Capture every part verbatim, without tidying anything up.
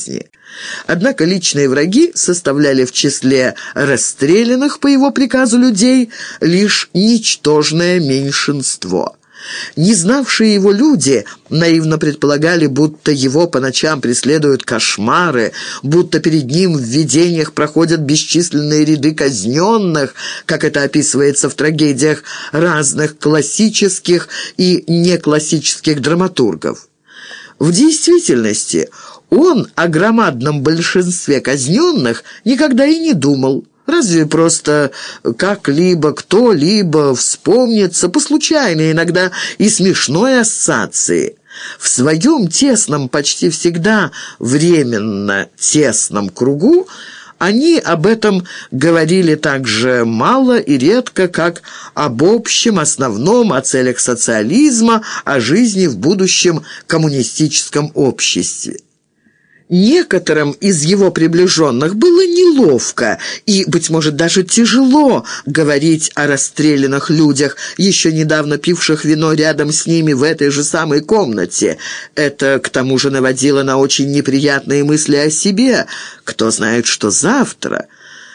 жизни. Однако личные враги составляли в числе расстрелянных по его приказу людей лишь ничтожное меньшинство. Не знавшие его люди наивно предполагали, будто его по ночам преследуют кошмары, будто перед ним в видениях проходят бесчисленные ряды казненных, как это описывается в трагедиях разных классических и неклассических драматургов. В действительности он о громадном большинстве казненных никогда и не думал. Разве просто как-либо кто-либо вспомнится по случайной, иногда и смешной ассоциации. В своем тесном, почти всегда временно тесном кругу они об этом говорили так же мало и редко, как об общем, основном, о целях социализма, о жизни в будущем коммунистическом обществе. Некоторым из его приближенных было неловко и, быть может, даже тяжело говорить о расстрелянных людях, еще недавно пивших вино рядом с ними в этой же самой комнате. Это, к тому же, наводило на очень неприятные мысли о себе. Кто знает, что завтра...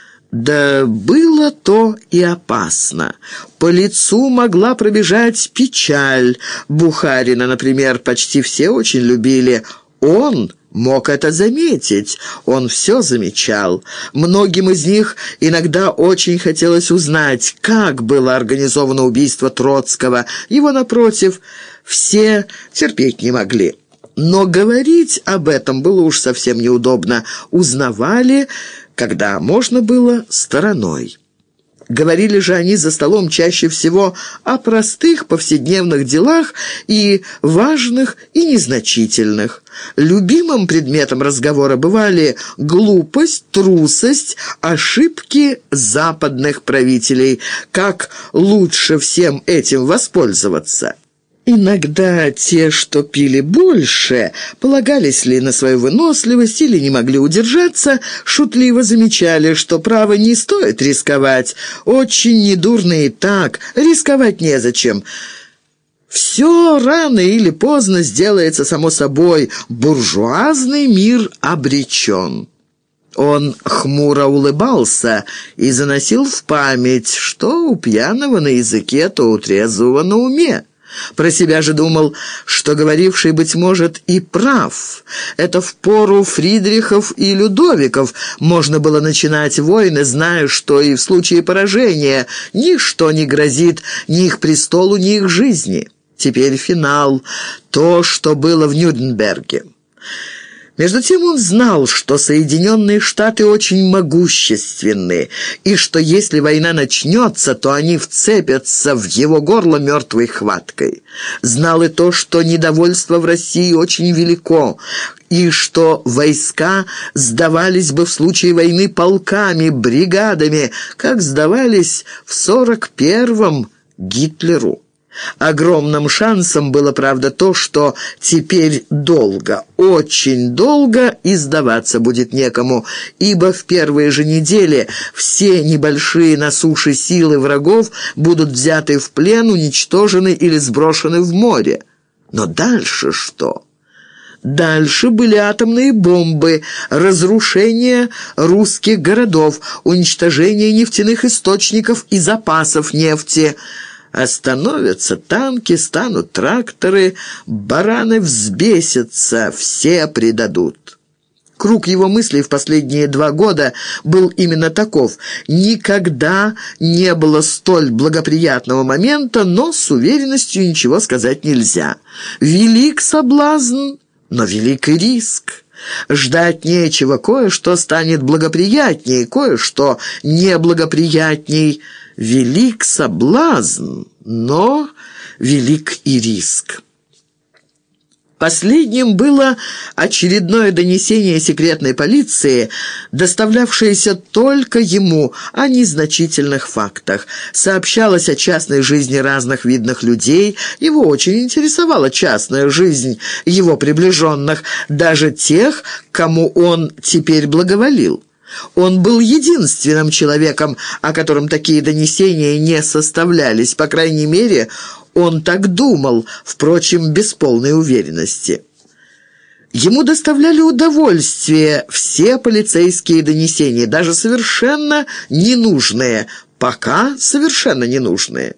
Да было то и опасно. По лицу могла пробежать печаль. Бухарина, например, почти все очень любили. Он мог это заметить, он все замечал. Многим из них иногда очень хотелось узнать, как было организовано убийство Троцкого. Его, напротив, все терпеть не могли. Но говорить об этом было уж совсем неудобно. Узнавали, когда можно было, стороной. Говорили же они за столом чаще всего о простых повседневных делах и важных, и незначительных. Любимым предметом разговора бывали глупость, трусость, ошибки западных правителей. Как лучше всем этим воспользоваться? Иногда те, что пили больше, полагались ли на свою выносливость или не могли удержаться, шутливо замечали, что, право, не стоит рисковать. Очень недурно и так, рисковать незачем. Все рано или поздно сделается само собой, буржуазный мир обречен. Он хмуро улыбался и заносил в память, что у пьяного на языке, то у трезвого на уме. Про себя же думал, что говоривший, быть может, и прав. Это в пору Фридрихов и Людовиков можно было начинать войны, зная, что и в случае поражения ничто не грозит ни их престолу, ни их жизни. Теперь финал, то, что было в Нюрнберге. Между тем он знал, что Соединенные Штаты очень могущественны, и что если война начнется, то они вцепятся в его горло мертвой хваткой. Знал и то, что недовольство в России очень велико, и что войска сдавались бы в случае войны полками, бригадами, как сдавались в сорок первом Гитлеру. Огромным шансом было, правда, то, что теперь долго, очень долго и сдаваться будет некому, ибо в первые же недели все небольшие на суше силы врагов будут взяты в плен, уничтожены или сброшены в море. Но дальше что? Дальше были атомные бомбы, разрушение русских городов, уничтожение нефтяных источников и запасов нефти. Остановятся танки, станут тракторы, бараны взбесятся, все предадут. Круг его мыслей в последние два года был именно таков. Никогда не было столь благоприятного момента, но с уверенностью ничего сказать нельзя. Велик соблазн, но велик и риск. Ждать нечего, кое-что станет благоприятней, кое-что неблагоприятней. Велик соблазн, но велик и риск. Последним было очередное донесение секретной полиции, доставлявшееся только ему о незначительных фактах. Сообщалось о частной жизни разных видных людей. Его очень интересовала частная жизнь его приближенных, даже тех, кому он теперь благоволил. Он был единственным человеком, о котором такие донесения не составлялись, по крайней мере, он так думал, впрочем, без полной уверенности. Ему доставляли удовольствие все полицейские донесения, даже совершенно ненужные, пока совершенно ненужные.